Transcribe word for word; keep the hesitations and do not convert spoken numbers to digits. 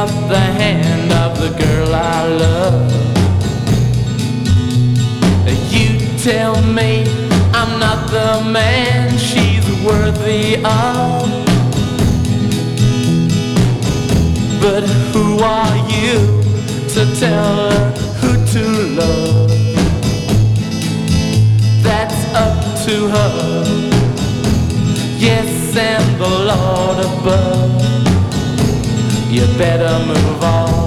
up the hand of the girl I love. You tell me I'm not the man she's worthy of, but who are you to tell her who to love? That's up to her, yes, and the Lord above. You better move on.